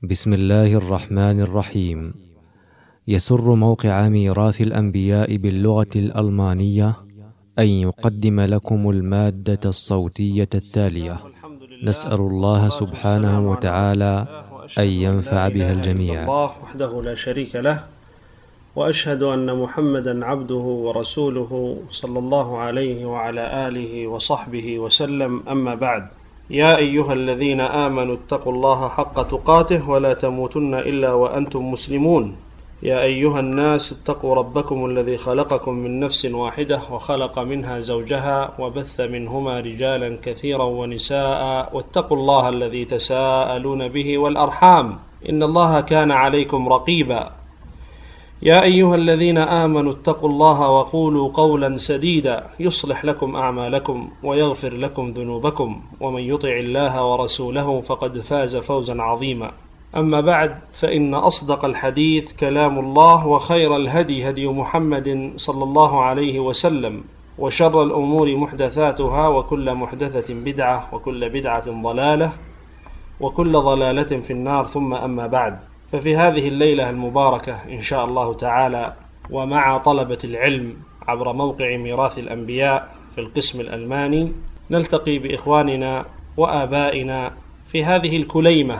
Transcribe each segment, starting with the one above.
بسم الله الرحمن الرحيم. يسر موقع ميراث الأنبياء باللغة الألمانية أن يقدم لكم المادة الصوتية التالية. نسأل الله سبحانه وتعالى أن ينفع بها الجميع. الله وحده لا شريك له، وأشهد أن محمدا عبده ورسوله صلى الله عليه وعلى آله وصحبه وسلم. أما بعد، يا أيها الذين آمنوا اتقوا الله حق تقاته ولا تموتن إلا وأنتم مسلمون. يا أيها الناس اتقوا ربكم الذي خلقكم من نفس واحدة وخلق منها زوجها وبث منهما رجالا كثيرا ونساء، واتقوا الله الذي تساءلون به والأرحام إن الله كان عليكم رقيبا. يا أيها الذين آمنوا اتقوا الله وقولوا قولا سديدا يصلح لكم أعمالكم ويغفر لكم ذنوبكم، ومن يطع الله ورسوله فقد فاز فوزا عظيما. أما بعد، فإن أصدق الحديث كلام الله، وخير الهدي هدي محمد صلى الله عليه وسلم، وشر الأمور محدثاتها، وكل محدثة بدعة، وكل بدعة ضلالة، وكل ضلالة في النار. ثم أما بعد، ففي هذه الليلة المباركة إن شاء الله تعالى، ومع طلبة العلم عبر موقع ميراث الأنبياء في القسم الألماني، نلتقي بإخواننا وآبائنا في هذه الكليمة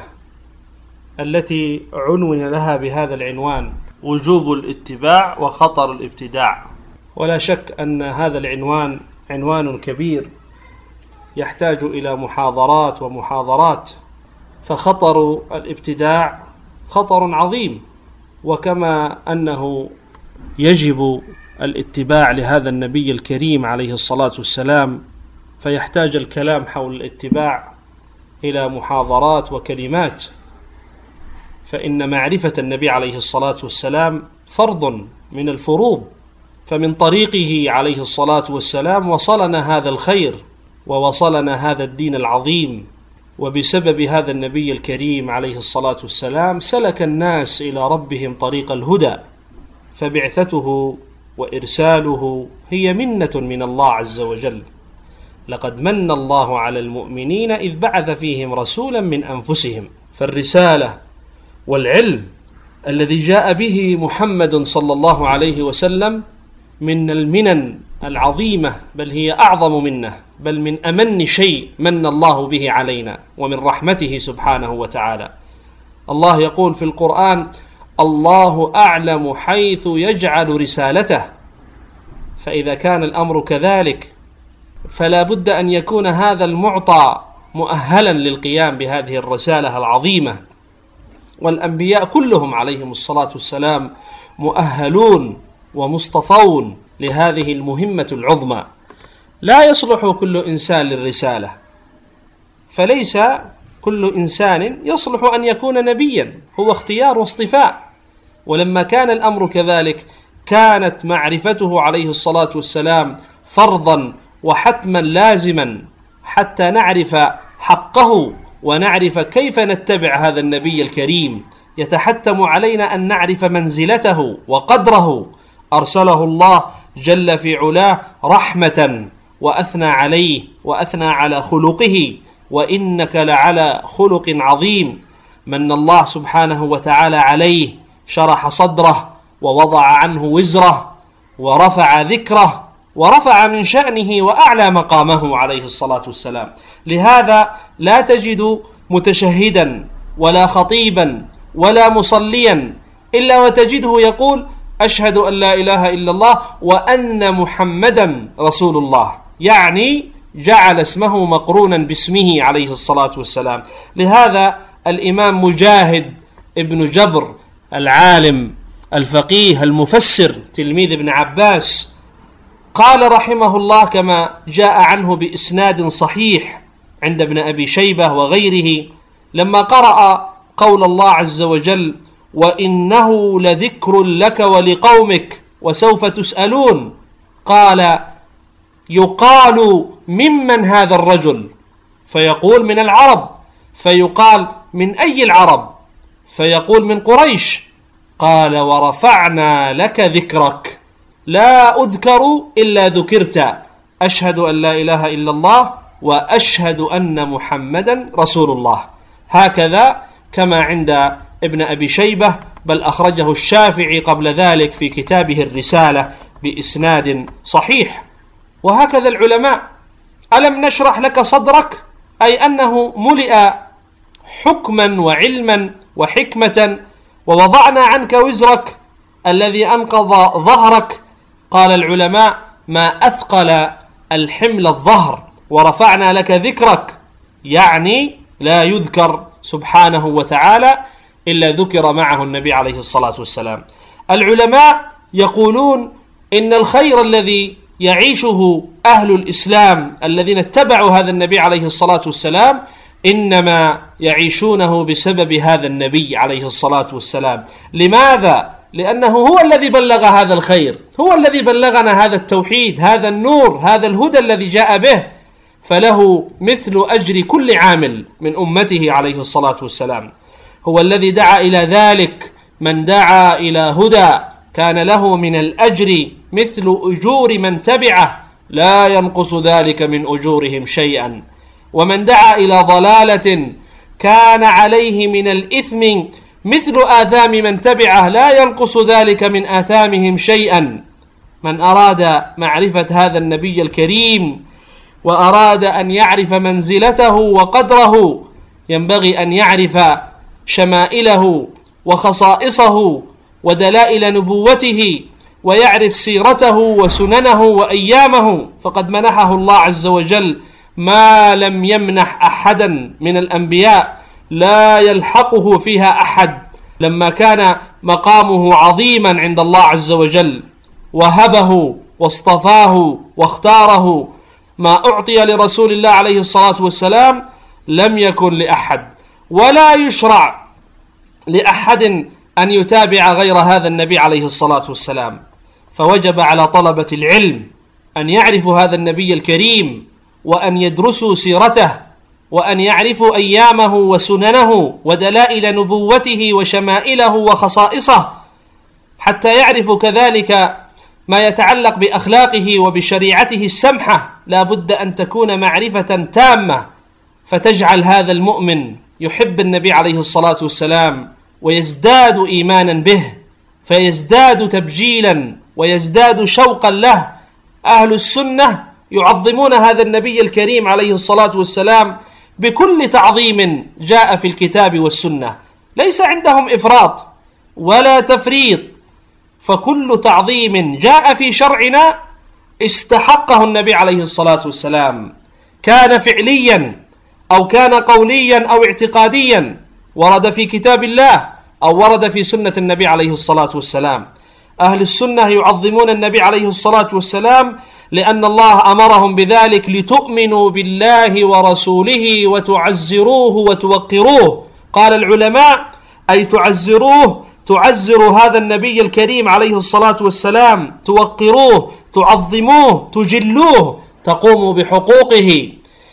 التي عنون لها بهذا العنوان: وجوب الاتباع وخطر الابتداع. ولا شك أن هذا العنوان عنوان كبير يحتاج إلى محاضرات ومحاضرات، فخطر الابتداع خطر عظيم، وكما أنه يجب الاتباع لهذا النبي الكريم عليه الصلاة والسلام، فيحتاج الكلام حول الاتباع إلى محاضرات وكلمات، فإن معرفة النبي عليه الصلاة والسلام فرض من الفروض، فمن طريقه عليه الصلاة والسلام وصلنا هذا الخير ووصلنا هذا الدين العظيم، وبسبب هذا النبي الكريم عليه الصلاة والسلام سلك الناس إلى ربهم طريق الهدى، فبعثته وإرساله هي منة من الله عز وجل. لقد من الله على المؤمنين إذ بعث فيهم رسولا من أنفسهم. فالرسالة والعلم الذي جاء به محمد صلى الله عليه وسلم من المنن العظيمة، بل هي أعظم منه، بل من أمن شيء من الله به علينا، ومن رحمته سبحانه وتعالى. الله يقول في القرآن: الله أعلم حيث يجعل رسالته. فإذا كان الأمر كذلك، فلا بد أن يكون هذا المعطى مؤهلا للقيام بهذه الرسالة العظيمة. والأنبياء كلهم عليهم الصلاة والسلام مؤهلون ومصطفون لهذه المهمة العظمى. لا يصلح كل إنسان للرسالة، فليس كل إنسان يصلح أن يكون نبيا، هو اختيار واصطفاء. ولما كان الأمر كذلك، كانت معرفته عليه الصلاة والسلام فرضا وحتما لازما، حتى نعرف حقه ونعرف كيف نتبع هذا النبي الكريم. يتحتم علينا أن نعرف منزلته وقدره. أرسله الله جل في علاه رحمة، وأثنى عليه وأثنى على خلقه: وإنك لعلى خلق عظيم. من الله سبحانه وتعالى عليه، شرح صدره، ووضع عنه وزره، ورفع ذكره، ورفع من شأنه وأعلى مقامه عليه الصلاة والسلام. لهذا لا تجد متشهدا ولا خطيبا ولا مصليا إلا وتجده يقول: أشهد أن لا إله إلا الله وأن محمدا رسول الله، يعني جعل اسمه مقرونا باسمه عليه الصلاة والسلام. لهذا الإمام مجاهد ابن جبر العالم الفقيه المفسر تلميذ ابن عباس قال رحمه الله، كما جاء عنه بإسناد صحيح عند ابن أبي شيبة وغيره، لما قرأ قول الله عز وجل: وإنه لذكر لك ولقومك وسوف تسألون، قال: يقال ممن هذا الرجل؟ فيقول: من العرب. فيقال: من أي العرب؟ فيقول: من قريش. قال: ورفعنا لك ذكرك، لا أذكر إلا ذكرت، أشهد أن لا إله إلا الله وأشهد أن محمدا رسول الله. هكذا كما عند ابن أبي شيبة، بل أخرجه الشافعي قبل ذلك في كتابه الرسالة بإسناد صحيح. وهكذا العلماء. ألم نشرح لك صدرك؟ أي أنه ملئ حكما وعلما وحكمة. ووضعنا عنك وزرك الذي أنقض ظهرك. قال العلماء: ما أثقل الحمل الظهر. ورفعنا لك ذكرك، يعني لا يذكر سبحانه وتعالى إلا ذكر معه النبي عليه الصلاة والسلام. العلماء يقولون إن الخير الذي يعيشه أهل الإسلام الذين اتبعوا هذا النبي عليه الصلاة والسلام إنما يعيشونه بسبب هذا النبي عليه الصلاة والسلام. لماذا؟ لأنه هو الذي بلغ هذا الخير، هو الذي بلغنا هذا التوحيد، هذا النور، هذا الهدى الذي جاء به، فله مثل أجر كل عامل من أمته عليه الصلاة والسلام. هو الذي دعا إلى ذلك. من دعا إلى هدى كان له من الأجر مثل أجور من تبعه لا ينقص ذلك من أجورهم شيئا. ومن دعا إلى ضلالة كان عليه من الإثم مثل آثام من تبعه لا ينقص ذلك من آثامهم شيئا. من أراد معرفة هذا النبي الكريم وأراد أن يعرف منزلته وقدره ينبغي أن يعرف شمائله وخصائصه ودلائل نبوته، ويعرف سيرته وسننه وأيامه. فقد منحه الله عز وجل ما لم يمنح أحدا من الأنبياء، لا يلحقه فيها أحد. لما كان مقامه عظيما عند الله عز وجل وهبه واصطفاه واختاره، ما أعطي لرسول الله عليه الصلاة والسلام لم يكن لأحد، ولا يشرع لأحد أن يتابع غير هذا النبي عليه الصلاة والسلام. فوجب على طلبة العلم أن يعرفوا هذا النبي الكريم، وأن يدرسوا سيرته، وأن يعرفوا أيامه وسننه ودلائل نبوته وشمائله وخصائصه، حتى يعرفوا كذلك ما يتعلق بأخلاقه وبشريعته السمحة. لا بد أن تكون معرفة تامة، فتجعل هذا المؤمن يحب النبي عليه الصلاة والسلام ويزداد إيمانا به، فيزداد تبجيلا ويزداد شوقا له. أهل السنة يعظمون هذا النبي الكريم عليه الصلاة والسلام بكل تعظيم جاء في الكتاب والسنة، ليس عندهم إفراط ولا تفريط، فكل تعظيم جاء في شرعنا استحقه النبي عليه الصلاة والسلام، كان فعليا أو كان قوليا أو اعتقاديا، ورد في كتاب الله أو ورد في سنة النبي عليه الصلاة والسلام. أهل السنة يعظمون النبي عليه الصلاة والسلام لأن الله أمرهم بذلك لتؤمنوا بالله ورسوله وتعزروه وتوقروه. قال العلماء: أي تعزروه، تعزروا هذا النبي الكريم عليه الصلاة والسلام، توقروه، تعظموه، تجلوه، تقوموا بحقوقه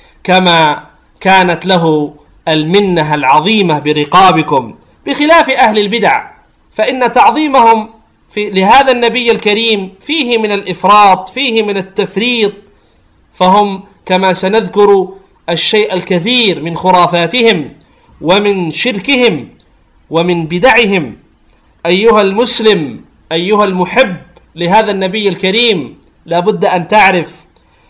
كما كانت له المنة العظيمة برقابكم، بخلاف أهل البدع، فإن تعظيمهم لهذا النبي الكريم فيه من الإفراط، فيه من التفريط، فهم كما سنذكر الشيء الكثير من خرافاتهم ومن شركهم ومن بدعهم. أيها المسلم، أيها المحب لهذا النبي الكريم، لا بد أن تعرف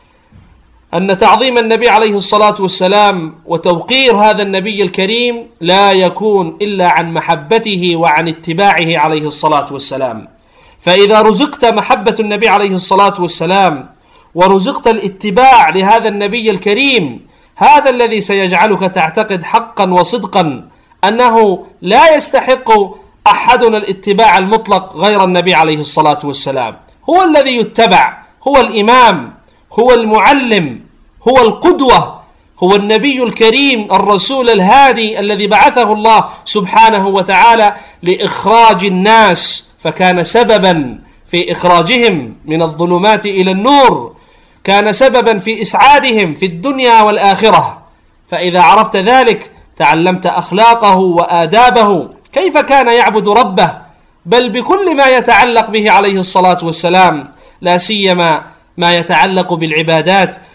أن تعظيم النبي عليه الصلاة والسلام وتوقير هذا النبي الكريم لا يكون إلا عن محبته وعن اتباعه عليه الصلاة والسلام. فإذا رزقت محبة النبي عليه الصلاة والسلام ورزقت الاتباع لهذا النبي الكريم، هذا الذي سيجعلك تعتقد حقا وصدقا أنه لا يستحق أحدنا الاتباع المطلق غير النبي عليه الصلاة والسلام. هو الذي يتبع، هو الإمام، هو المعلم، هو القدوة، هو النبي الكريم الرسول الهادي الذي بعثه الله سبحانه وتعالى لإخراج الناس، فكان سببا في إخراجهم من الظلمات إلى النور، كان سببا في إسعادهم في الدنيا والآخرة. فإذا عرفت ذلك تعلمت أخلاقه وآدابه، كيف كان يعبد ربه، بل بكل ما يتعلق به عليه الصلاة والسلام، لا سيما ما يتعلق بالعبادات.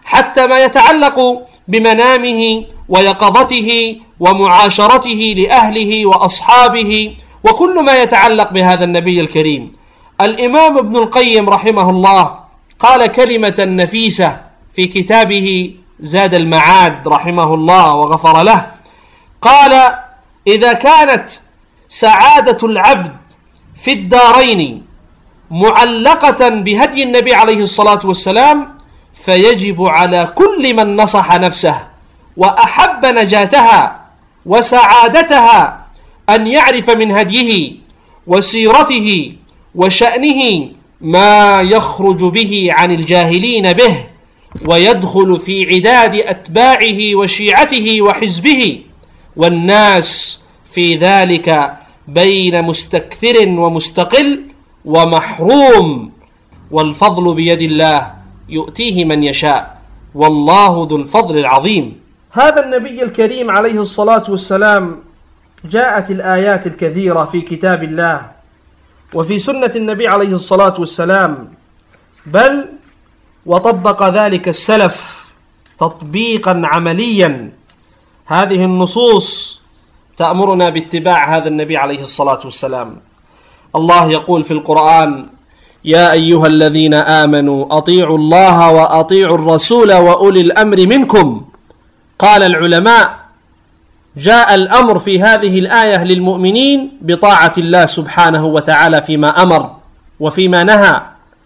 حتى ما يتعلق بمنامه ويقظته ومعاشرته لأهله وأصحابه وكل ما يتعلق بهذا النبي الكريم. الإمام ابن القيم رحمه الله قال كلمة نفيسة في كتابه زاد المعاد رحمه الله وغفر له، قال: إذا كانت سعادة العبد في الدارين معلقة بهدي النبي عليه الصلاة والسلام، فيجب على كل من نصح نفسه وأحب نجاتها وسعادتها أن يعرف من هديه وسيرته وشأنه ما يخرج به عن الجاهلين به، ويدخل في عداد أتباعه وشيعته وحزبه، والناس في ذلك بين مستكثر ومستقل ومحروم، والفضل بيد الله يؤتيه من يشاء، والله ذو الفضل العظيم. هذا النبي الكريم عليه الصلاة والسلام جاءت الآيات الكثيرة في كتاب الله وفي سنة النبي عليه الصلاة والسلام، بل وطبق ذلك السلف تطبيقا عمليا. هذه النصوص تأمرنا باتباع هذا النبي عليه الصلاة والسلام. الله يقول في القرآن: يا أيها الذين آمنوا أطيعوا الله وأطيعوا الرسول وأولي الأمر منكم. قال العلماء: جاء الأمر في هذه الآية للمؤمنين بطاعة الله سبحانه وتعالى فيما أمر وفيما نهى،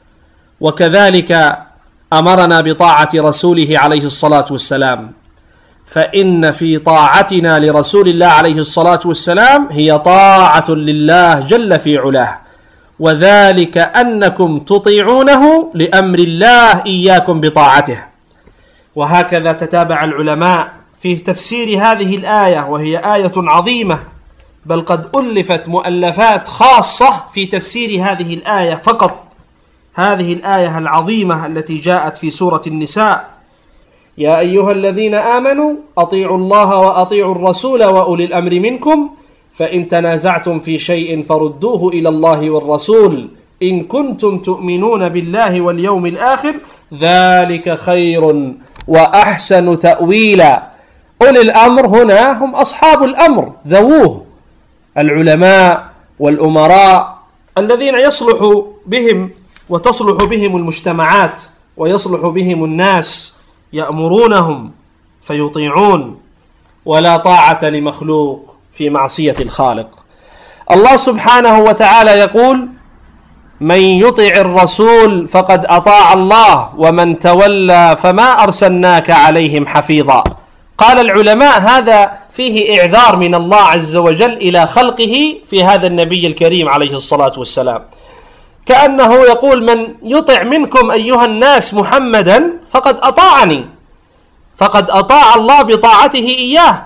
وكذلك أمرنا بطاعة رسوله عليه الصلاة والسلام، فإن في طاعتنا لرسول الله عليه الصلاة والسلام هي طاعة لله جل في علاه، وذلك أنكم تطيعونه لأمر الله إياكم بطاعته. وهكذا تتابع العلماء في تفسير هذه الآية، وهي آية عظيمة، بل قد ألفت مؤلفات خاصة في تفسير هذه الآية فقط. هذه الآية العظيمة التي جاءت في سورة النساء: يا أيها الذين آمنوا أطيعوا الله وأطيعوا الرسول وأولي الأمر منكم، فإن تنازعتم في شيء فردوه إلى الله والرسول إن كنتم تؤمنون بالله واليوم الآخر ذلك خير وأحسن تأويلا. أولي الأمر هنا هم أصحاب الأمر ذووه، العلماء والأمراء الذين يصلح بهم وتصلح بهم المجتمعات ويصلح بهم الناس، يأمرونهم فيطيعون، ولا طاعة لمخلوق في معصية الخالق. الله سبحانه وتعالى يقول: من يطع الرسول فقد أطاع الله ومن تولى فما أرسلناك عليهم حفيظا. قال العلماء: هذا فيه إعذار من الله عز وجل إلى خلقه في هذا النبي الكريم عليه الصلاة والسلام، كأنه يقول: من يطع منكم أيها الناس محمدا فقد أطاعني، فقد أطاع الله بطاعته إياه،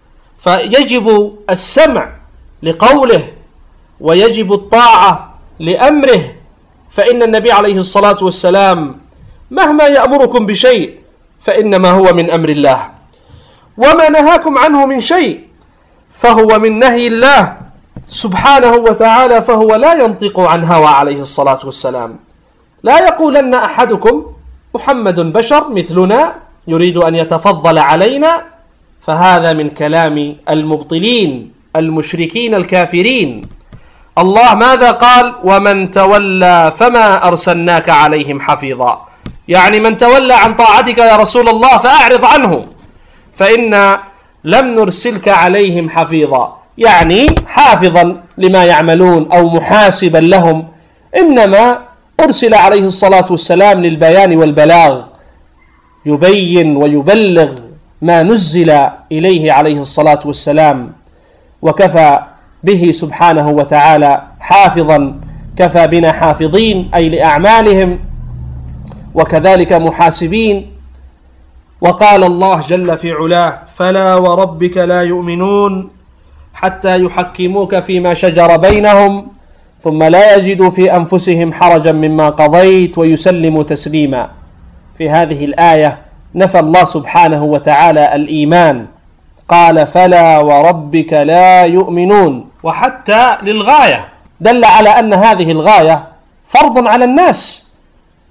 فيجب السمع لقوله ويجب الطاعة لأمره. فإن النبي عليه الصلاة والسلام مهما يأمركم بشيء فإنما هو من أمر الله، وما نهاكم عنه من شيء فهو من نهي الله سبحانه وتعالى، فهو لا ينطق عن هوى عليه الصلاة والسلام. لا يقولن أحدكم محمد بشر مثلنا يريد أن يتفضل علينا، فهذا من كلام المبطلين المشركين الكافرين. الله ماذا قال؟ ومن تولى فما أرسلناك عليهم حفيظا، يعني من تولى عن طاعتك يا رسول الله فأعرض عنه، فإنا لم نرسلك عليهم حفيظا، يعني حافظا لما يعملون أو محاسبا لهم، إنما أرسل عليه الصلاة والسلام للبيان والبلاغ، يبين ويبلغ ما نزل إليه عليه الصلاة والسلام، وكفى به سبحانه وتعالى حافظا، كفى بنا حافظين أي لأعمالهم، وكذلك محاسبين. وقال الله جل في علاه: فلا وربك لا يؤمنون حتى يحكموك فيما شجر بينهم ثم لا يجدوا في أنفسهم حرجا مما قضيت ويسلموا تسليما. في هذه الآية نفى الله سبحانه وتعالى الإيمان، قال: فلا وربك لا يؤمنون، وحتى للغاية، دل على أن هذه الغاية فرض على الناس،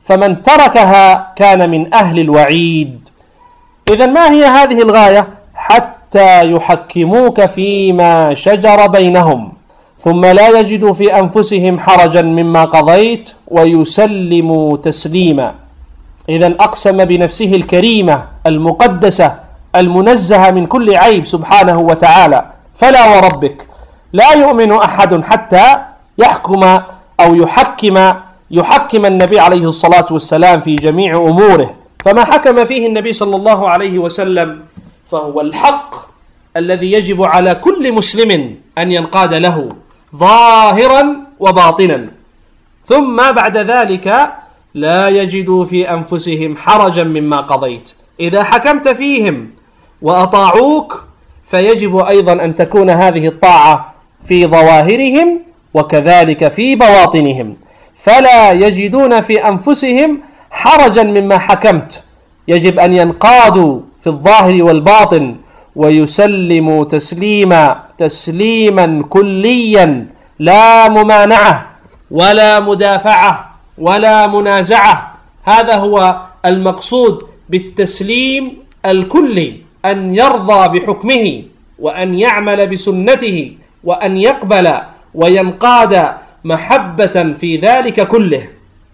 فمن تركها كان من أهل الوعيد. إذن ما هي هذه الغاية؟ حتى يحكموك فيما شجر بينهم ثم لا يجدوا في أنفسهم حرجا مما قضيت ويسلموا تسليما. إذن أقسم بنفسه الكريمة المقدسة المنزهة من كل عيب سبحانه وتعالى. فلا وربك لا يؤمن أحد حتى يحكم أو يحكم النبي عليه الصلاة والسلام في جميع أموره. فما حكم فيه النبي صلى الله عليه وسلم فهو الحق الذي يجب على كل مسلم أن ينقاد له ظاهرا وباطنا، ثم بعد ذلك لا يجدوا في أنفسهم حرجا مما قضيت. إذا حكمت فيهم وأطاعوك فيجب أيضا أن تكون هذه الطاعة في ظواهرهم وكذلك في بواطنهم، فلا يجدون في أنفسهم حرجا مما حكمت. يجب أن ينقادوا في الظاهر والباطن ويسلموا تسليما كليا، لا ممانعة ولا مدافعة ولا منازعة. هذا هو المقصود بالتسليم الكلي، أن يرضى بحكمه وأن يعمل بسنته وأن يقبل وينقاد محبة في ذلك كله.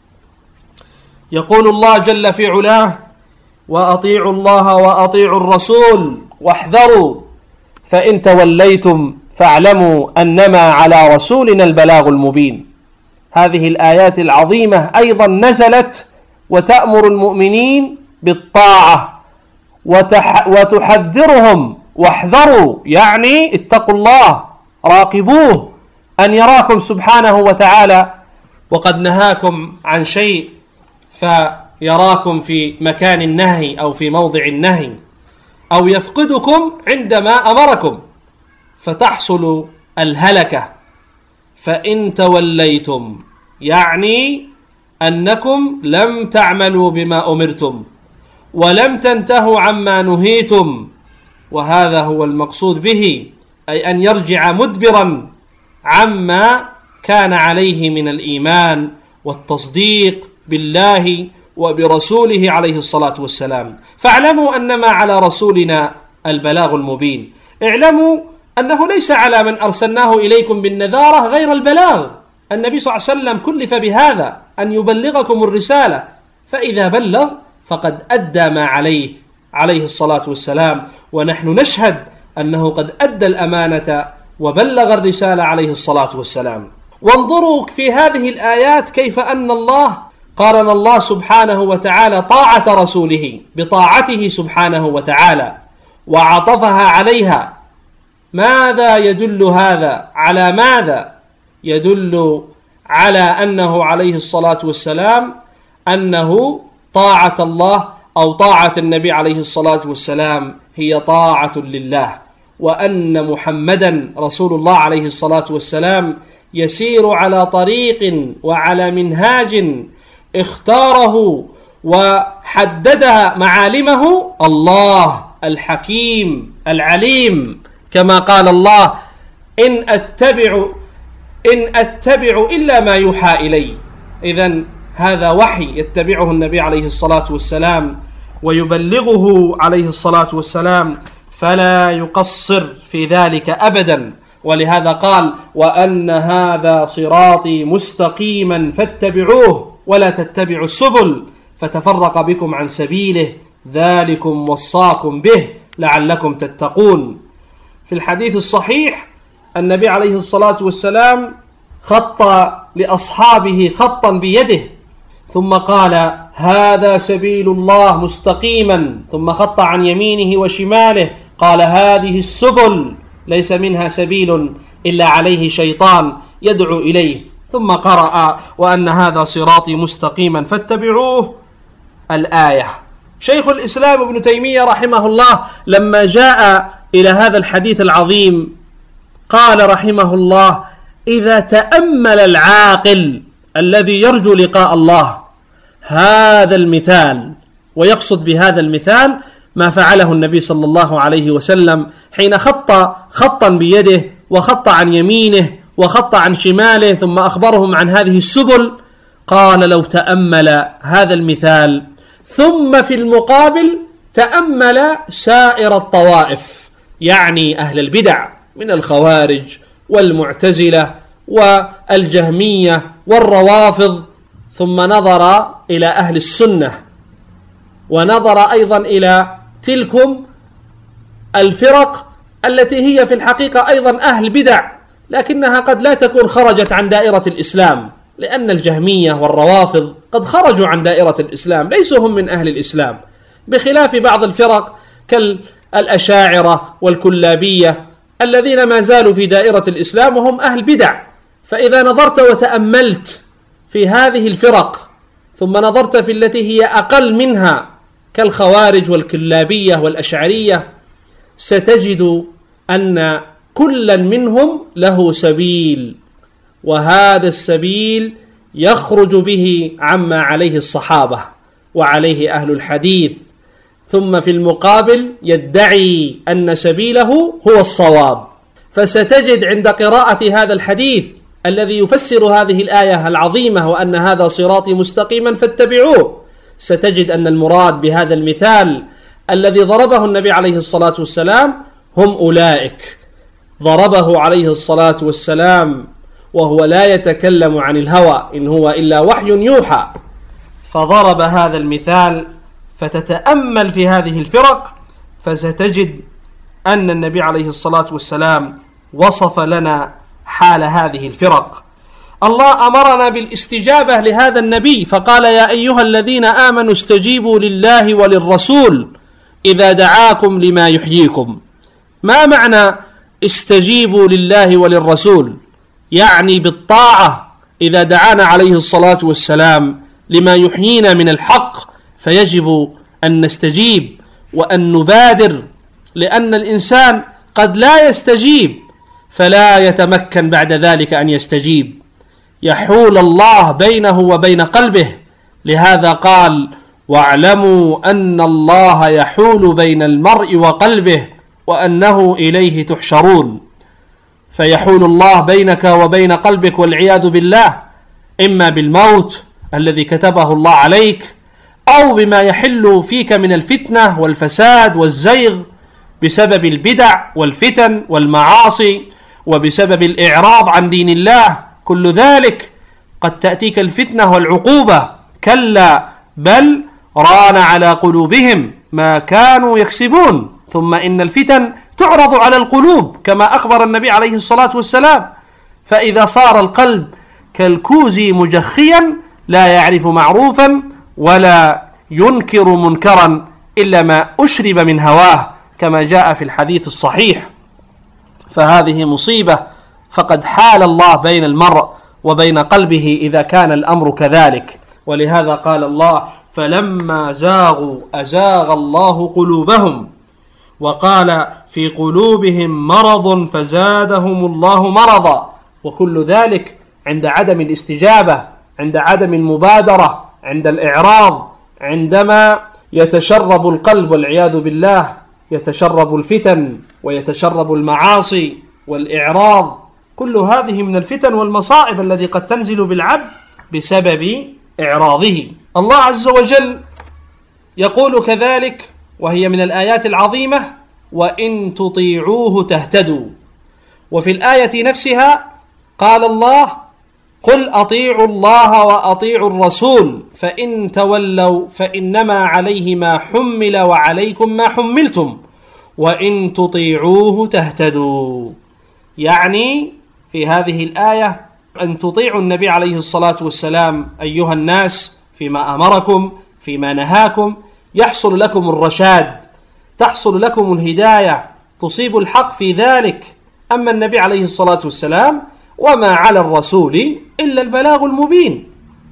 يقول الله جل في علاه: وأطيعوا الله وأطيعوا الرسول واحذروا فإن توليتم فاعلموا أنما على رسولنا البلاغ المبين. هذه الآيات العظيمة أيضا نزلت وتأمر المؤمنين بالطاعة وتحذرهم، واحذروا يعني اتقوا الله راقبوه أن يراكم سبحانه وتعالى، وقد نهاكم عن شيء فيراكم في مكان النهي أو في موضع النهي، أو يفقدكم عندما أمركم فتحصل الهلكة. فإن توليتم يعني أنكم لم تعملوا بما أمرتم ولم تنتهوا عما نهيتم، وهذا هو المقصود به، أي أن يرجع مدبرا عما كان عليه من الإيمان والتصديق بالله وبرسوله عليه الصلاة والسلام. فاعلموا أنما على رسولنا البلاغ المبين. اعلموا أنه ليس على من أرسلناه إليكم بالنذارة غير البلاغ. النبي صلى الله عليه وسلم كلف بهذا، أن يبلغكم الرسالة، فإذا بلغ فقد أدى ما عليه الصلاة والسلام، ونحن نشهد أنه قد أدى الأمانة وبلغ الرسالة عليه الصلاة والسلام. وانظروا في هذه الآيات كيف أن الله قارن الله سبحانه وتعالى طاعة رسوله بطاعته سبحانه وتعالى وعطفها عليها. ماذا يدل هذا؟ على ماذا؟ يدل على أنه عليه الصلاة والسلام أنه طاعة الله أو طاعة النبي عليه الصلاة والسلام هي طاعة لله، وأن محمدا رسول الله عليه الصلاة والسلام يسير على طريق وعلى منهاج اختاره وحددها معالمه الله الحكيم العليم، كما قال الله: إن أتبع إلا ما يوحى إلي. إذن هذا وحي يتبعه النبي عليه الصلاة والسلام ويبلغه عليه الصلاة والسلام، فلا يقصر في ذلك أبدا. ولهذا قال: وأن هذا صراطي مستقيما فاتبعوه ولا تتبعوا السبل فتفرق بكم عن سبيله ذلكم وصاكم به لعلكم تتقون. في الحديث الصحيح النبي عليه الصلاة والسلام خط لأصحابه خطا بيده ثم قال: هذا سبيل الله مستقيما، ثم خط عن يمينه وشماله قال: هذه السبل ليس منها سبيل إلا عليه شيطان يدعو إليه، ثم قرأ: وأن هذا صراطي مستقيما فاتبعوه الآية. شيخ الإسلام ابن تيمية رحمه الله لما جاء إلى هذا الحديث العظيم قال رحمه الله: إذا تأمل العاقل الذي يرجو لقاء الله هذا المثال، ويقصد بهذا المثال ما فعله النبي صلى الله عليه وسلم حين خط خطا بيده وخط عن يمينه وخط عن شماله ثم أخبرهم عن هذه السبل، قال لو تأمل هذا المثال ثم في المقابل تأمل سائر الطوائف، يعني أهل البدع من الخوارج والمعتزلة والجهمية والروافض، ثم نظر إلى أهل السنة، ونظر أيضا إلى تلكم الفرق التي هي في الحقيقة أيضا أهل بدع، لكنها قد لا تكون خرجت عن دائرة الإسلام، لأن الجهمية والروافض قد خرجوا عن دائرة الإسلام، ليسوا هم من أهل الإسلام، بخلاف بعض الفرق كالأشاعرة والكلابية الذين ما زالوا في دائرة الإسلام وهم أهل بدع. فإذا نظرت وتأملت في هذه الفرق ثم نظرت في التي هي أقل منها كالخوارج والكلابية والأشعرية، ستجد أن كلا منهم له سبيل، وهذا السبيل يخرج به عما عليه الصحابة وعليه أهل الحديث، ثم في المقابل يدعي أن سبيله هو الصواب. فستجد عند قراءة هذا الحديث الذي يفسر هذه الآية العظيمة وأن هذا صراطي مستقيما فاتبعوه، ستجد أن المراد بهذا المثال الذي ضربه النبي عليه الصلاة والسلام هم أولئك، ضربه عليه الصلاة والسلام وهو لا يتكلم عن الهوى إن هو إلا وحي يوحى، فضرب هذا المثال. فتتأمل في هذه الفرق فستجد أن النبي عليه الصلاة والسلام وصف لنا حال هذه الفرق. الله أمرنا بالاستجابة لهذا النبي فقال: يا أيها الذين آمنوا استجيبوا لله وللرسول إذا دعاكم لما يحييكم. ما معنى استجيبوا لله وللرسول؟ يعني بالطاعة، إذا دعانا عليه الصلاة والسلام لما يحيينا من الحق فيجب أن نستجيب وأن نبادر، لأن الإنسان قد لا يستجيب فلا يتمكن بعد ذلك أن يستجيب، يحول الله بينه وبين قلبه. لهذا قال: واعلموا أن الله يحول بين المرء وقلبه وأنه إليه تحشرون. فيحول الله بينك وبين قلبك والعياذ بالله، إما بالموت الذي كتبه الله عليك، أو بما يحل فيك من الفتنة والفساد والزيغ بسبب البدع والفتن والمعاصي، وبسبب الإعراض عن دين الله. كل ذلك قد تأتيك الفتنة والعقوبة. كلا بل ران على قلوبهم ما كانوا يكسبون. ثم إن الفتن تعرض على القلوب كما أخبر النبي عليه الصلاة والسلام، فإذا صار القلب كالكوز مجخيا لا يعرف معروفا ولا ينكر منكرا إلا ما أشرب من هواه، كما جاء في الحديث الصحيح، فهذه مصيبة. فقد حال الله بين المرء وبين قلبه إذا كان الأمر كذلك. ولهذا قال الله: فلما زاغوا أزاغ الله قلوبهم وقال في قلوبهم مرض فزادهم الله مرضا. وكل ذلك عند عدم الاستجابة، عند عدم المبادرة، عند الإعراض، عندما يتشرب القلب والعياذ بالله، يتشرب الفتن ويتشرب المعاصي والإعراض. كل هذه من الفتن والمصائب التي قد تنزل بالعبد بسبب إعراضه. الله عز وجل يقول كذلك، وهي من الآيات العظيمة: وإن تطيعوه تهتدوا. وفي الآية نفسها قال الله: قل أطيعوا الله وأطيعوا الرسول فإن تولوا فإنما عليه ما حمل وعليكم ما حملتم وإن تطيعوه تهتدوا. يعني في هذه الآية أن تطيعوا النبي عليه الصلاة والسلام أيها الناس فيما أمركم، فيما نهاكم، يحصل لكم الرشاد، تحصل لكم الهداية، تصيب الحق في ذلك. أما النبي عليه الصلاة والسلام وما على الرسول إلا البلاغ المبين،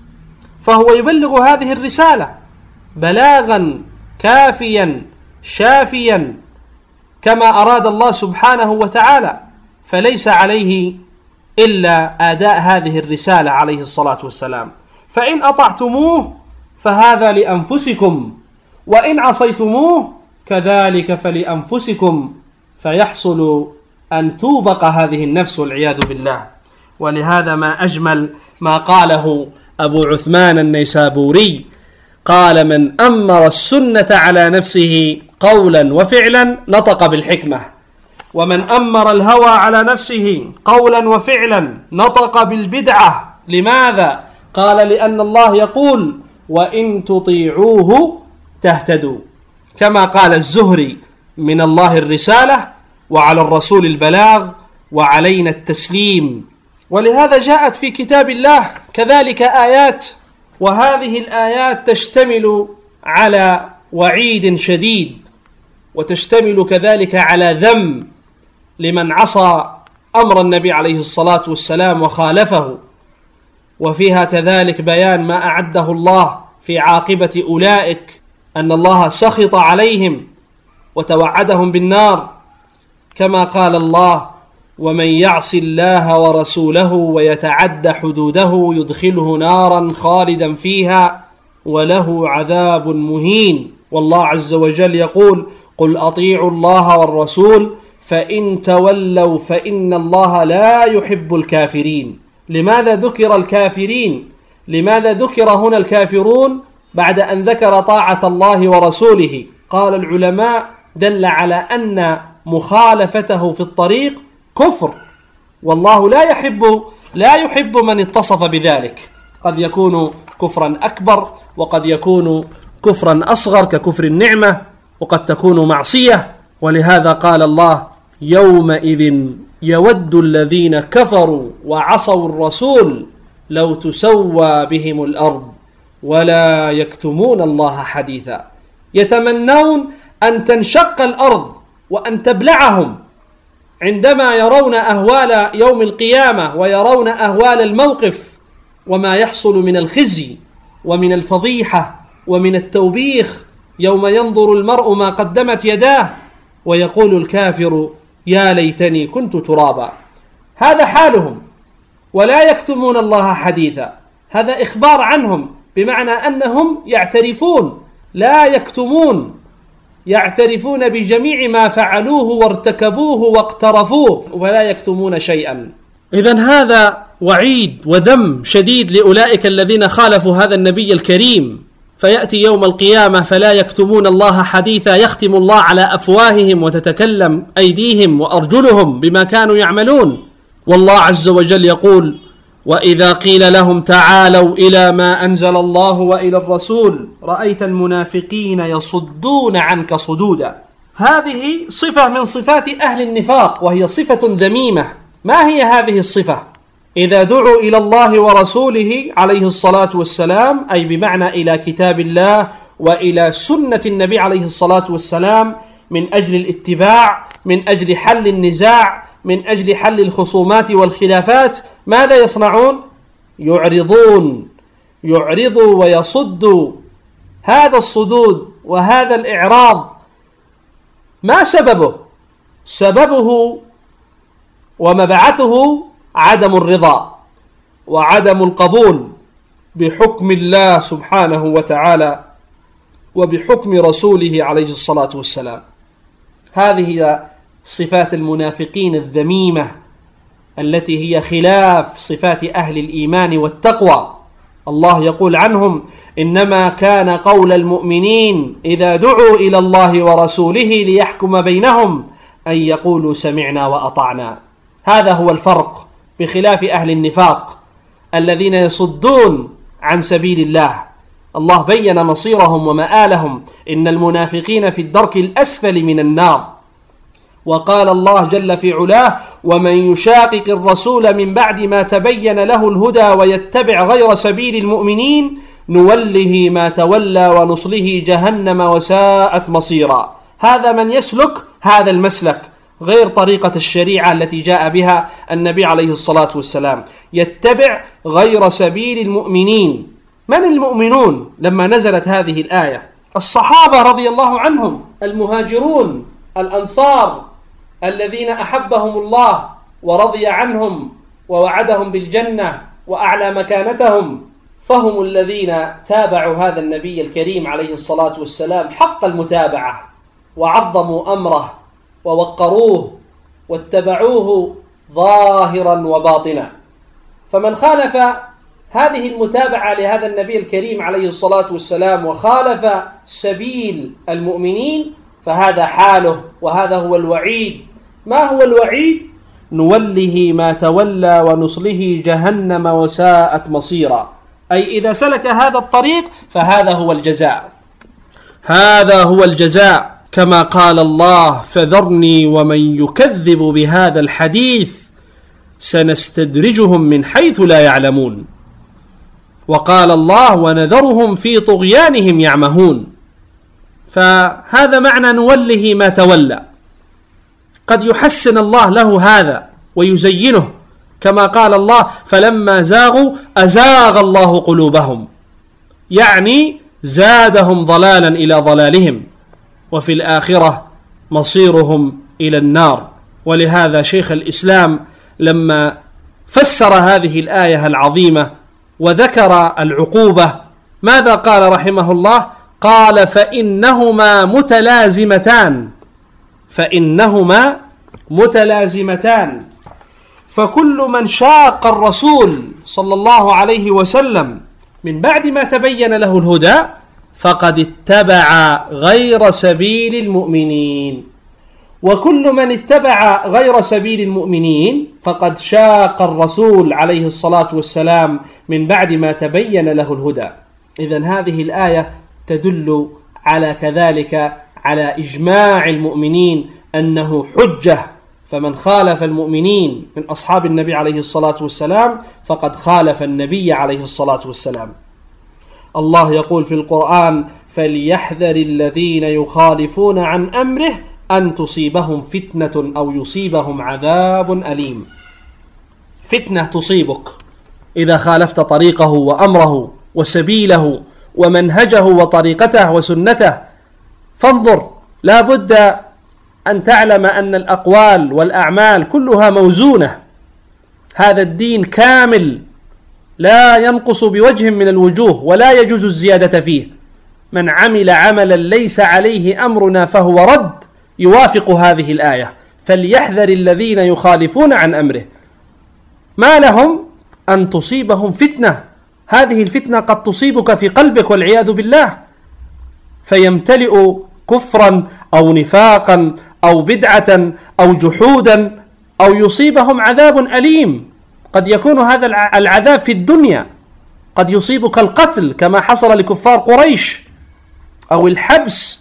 فهو يبلغ هذه الرسالة بلاغا كافيا شافيا كما أراد الله سبحانه وتعالى، فليس عليه إلا أداء هذه الرسالة عليه الصلاة والسلام. فإن أطعتموه فهذا لأنفسكم وإن عصيتموه كذلك فلأنفسكم، فيحصل أن توبق هذه النفس والعياذ بالله. ولهذا ما أجمل ما قاله أبو عثمان النيسابوري قال: من أمر السنة على نفسه قولا وفعلا نطق بالحكمة، ومن أمر الهوى على نفسه قولا وفعلا نطق بالبدعة. لماذا؟ قال: لأن الله يقول: وإن تطيعوه تهتدوا، كما قال الزهري: من الله الرسالة وعلى الرسول البلاغ وعلينا التسليم. ولهذا جاءت في كتاب الله كذلك آيات، وهذه الآيات تشتمل على وعيد شديد، وتشتمل كذلك على ذم لمن عصى أمر النبي عليه الصلاة والسلام وخالفه، وفيها كذلك بيان ما أعده الله في عاقبة أولئك، أن الله سخط عليهم وتوعدهم بالنار، كما قال الله: ومن يعص الله ورسوله ويتعد حدوده يدخله نارا خالدا فيها وله عذاب مهين. والله عز وجل يقول: قل أطيعوا الله والرسول فإن تولوا فإن الله لا يحب الكافرين. لماذا ذكر الكافرين؟ لماذا ذكر هنا الكافرون بعد أن ذكر طاعة الله ورسوله؟ قال العلماء: دل على أن مخالفته في الطريق كفر، والله لا يحب من اتصف بذلك. قد يكون كفرا أكبر، وقد يكون كفرا أصغر ككفر النعمة، وقد تكون معصية. ولهذا قال الله: يومئذ يود الذين كفروا وعصوا الرسول لو تسوى بهم الأرض ولا يكتمون الله حديثا. يتمنون أن تنشق الأرض وأن تبلعهم عندما يرون أهوال يوم القيامة ويرون أهوال الموقف وما يحصل من الخزي ومن الفضيحة ومن التوبيخ، يوم ينظر المرء ما قدمت يداه ويقول الكافر: يا ليتني كنت ترابا. هذا حالهم، ولا يكتمون الله حديثا. هذا إخبار عنهم، بمعنى أنهم يعترفون، لا يكتمون، يعترفون بجميع ما فعلوه وارتكبوه واقترفوه ولا يكتمون شيئا. إذن هذا وعيد وذم شديد لأولئك الذين خالفوا هذا النبي الكريم. فيأتي يوم القيامة فلا يكتمون الله حديثا، يختم الله على أفواههم وتتكلم أيديهم وأرجلهم بما كانوا يعملون. والله عز وجل يقول: وإذا قيل لهم تعالوا إلى ما أنزل الله وإلى الرسول رأيت المنافقين يصدون عنك صدودا. هذه صفة من صفات أهل النفاق، وهي صفة ذميمة. ما هي هذه الصفة؟ إذا دعوا إلى الله ورسوله عليه الصلاة والسلام، أي بمعنى إلى كتاب الله وإلى سنة النبي عليه الصلاة والسلام، من أجل الاتباع، من أجل حل النزاع، من أجل حل الخصومات والخلافات، ماذا يصنعون؟ يعرضوا ويصدوا. هذا الصدود وهذا الإعراض ما سببه؟ سببه ومبعثه عدم الرضا وعدم القبول بحكم الله سبحانه وتعالى وبحكم رسوله عليه الصلاة والسلام. هذه هي صفات المنافقين الذميمة التي هي خلاف صفات أهل الإيمان والتقوى. الله يقول عنهم: إنما كان قول المؤمنين إذا دعوا إلى الله ورسوله ليحكم بينهم أن يقولوا سمعنا وأطعنا. هذا هو الفرق، بخلاف أهل النفاق الذين يصدون عن سبيل الله. الله بين مصيرهم ومآلهم: إن المنافقين في الدرك الأسفل من النار. وقال الله جل في علاه: ومن يشاقق الرسول من بعد ما تبين له الهدى ويتبع غير سبيل المؤمنين نوله ما تولى ونصله جهنم وساءت مصيرا. هذا من يسلك هذا المسلك غير طريقة الشريعة التي جاء بها النبي عليه الصلاة والسلام، يتبع غير سبيل المؤمنين. من المؤمنون لما نزلت هذه الآية؟ الصحابة رضي الله عنهم، المهاجرون الأنصار الذين أحبهم الله ورضي عنهم ووعدهم بالجنة وأعلى مكانتهم، فهم الذين تابعوا هذا النبي الكريم عليه الصلاة والسلام حق المتابعة، وعظموا أمره ووقروه واتبعوه ظاهرا وباطنا. فمن خالف هذه المتابعة لهذا النبي الكريم عليه الصلاة والسلام وخالف سبيل المؤمنين فهذا حاله، وهذا هو الوعيد. ما هو الوعيد؟ نوله ما تولى ونصله جهنم وساءت مصيرا. أي إذا سلك هذا الطريق فهذا هو الجزاء، هذا هو الجزاء، كما قال الله: فذرني ومن يكذب بهذا الحديث سنستدرجهم من حيث لا يعلمون. وقال الله: ونذرهم في طغيانهم يعمهون. فهذا معنى نوله ما تولى. قد يحسن الله له هذا ويزينه، كما قال الله: فلما زاغوا أزاغ الله قلوبهم، يعني زادهم ضلالا إلى ضلالهم، وفي الآخرة مصيرهم إلى النار. ولهذا شيخ الإسلام لما فسر هذه الآية العظيمة وذكر العقوبة ماذا قال رحمه الله؟ قال: فإنهما متلازمتان، فكل من شاق الرسول صلى الله عليه وسلم من بعد ما تبين له الهدى فقد اتبع غير سبيل المؤمنين، وكل من اتبع غير سبيل المؤمنين فقد شاق الرسول عليه الصلاة والسلام من بعد ما تبين له الهدى. إذن هذه الآية تدل على كذلك على إجماع المؤمنين أنه حجة، فمن خالف المؤمنين من أصحاب النبي عليه الصلاة والسلام فقد خالف النبي عليه الصلاة والسلام. الله يقول في القرآن: فليحذر الذين يخالفون عن أمره أن تصيبهم فتنة أو يصيبهم عذاب أليم. فتنة تصيبك إذا خالفت طريقه وأمره وسبيله ومنهجه وطريقته وسنته. فانظر، لا بد أن تعلم أن الأقوال والأعمال كلها موزونة. هذا الدين كامل لا ينقص بوجه من الوجوه ولا يجوز الزيادة فيه. من عمل عملا ليس عليه أمرنا فهو رد، يوافق هذه الآية: فليحذر الذين يخالفون عن أمره. ما لهم أن تصيبهم فتنة، هذه الفتنة قد تصيبك في قلبك والعياذ بالله، فيمتلئ كفرا أو نفاقا أو بدعة أو جحودا، أو يصيبهم عذاب أليم. قد يكون هذا العذاب في الدنيا، قد يصيبك القتل كما حصل لكفار قريش أو الحبس.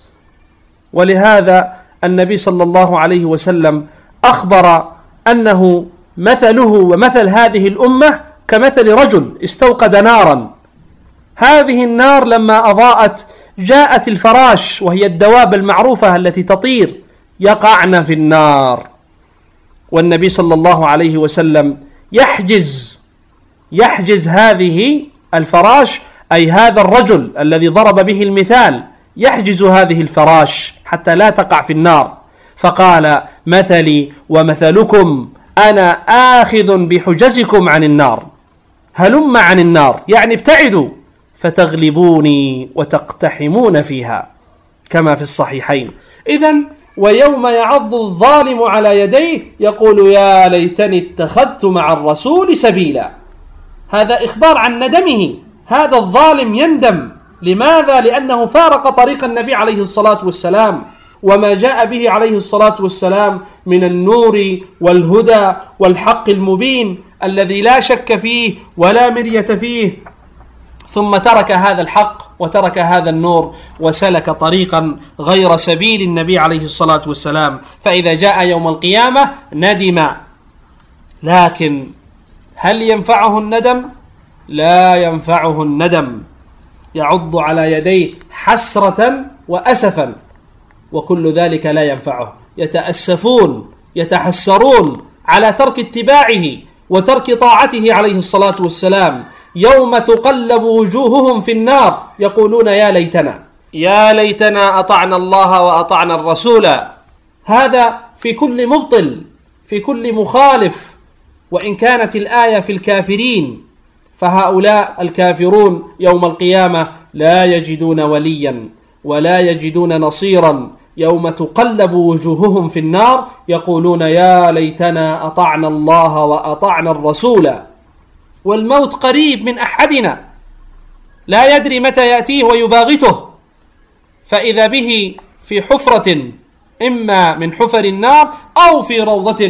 ولهذا النبي صلى الله عليه وسلم أخبر أنه مثله ومثل هذه الأمة كمثل رجل استوقد نارا، هذه النار لما أضاءت جاءت الفراش وهي الدواب المعروفة التي تطير يقعن في النار، والنبي صلى الله عليه وسلم يحجز هذه الفراش، أي هذا الرجل الذي ضرب به المثال يحجز هذه الفراش حتى لا تقع في النار. فقال: مثلي ومثلكم أنا آخذ بحجزكم عن النار، هلم عن النار، يعني ابتعدوا، فتغلبوني وتقتحمون فيها، كما في الصحيحين. إذن ويوم يعض الظالم على يديه يقول: يا ليتني اتخذت مع الرسول سبيلا. هذا إخبار عن ندمه، هذا الظالم يندم. لماذا؟ لأنه فارق طريق النبي عليه الصلاة والسلام وما جاء به عليه الصلاة والسلام من النور والهدى والحق المبين الذي لا شك فيه ولا مرية فيه، ثم ترك هذا الحق وترك هذا النور وسلك طريقا غير سبيل النبي عليه الصلاة والسلام، فإذا جاء يوم القيامة ندم. لكن هل ينفعه الندم؟ لا ينفعه الندم، يعض على يديه حسرة وأسفا، وكل ذلك لا ينفعه. يتأسفون يتحسرون على ترك اتباعه وترك طاعته عليه الصلاة والسلام، يوم تقلب وجوههم في النار يقولون: يا ليتنا أطعنا الله وأطعنا الرسول. هذا في كل مبطل، في كل مخالف. وإن كانت الآية في الكافرين، فهؤلاء الكافرون يوم القيامة لا يجدون وليا ولا يجدون نصيرا، يوم تقلب وجوههم في النار يقولون: يا ليتنا أطعنا الله وأطعنا الرسول. والموت قريب من أحدنا لا يدري متى يأتيه ويباغته، فإذا به في حفرة إما من حفر النار أو في روضة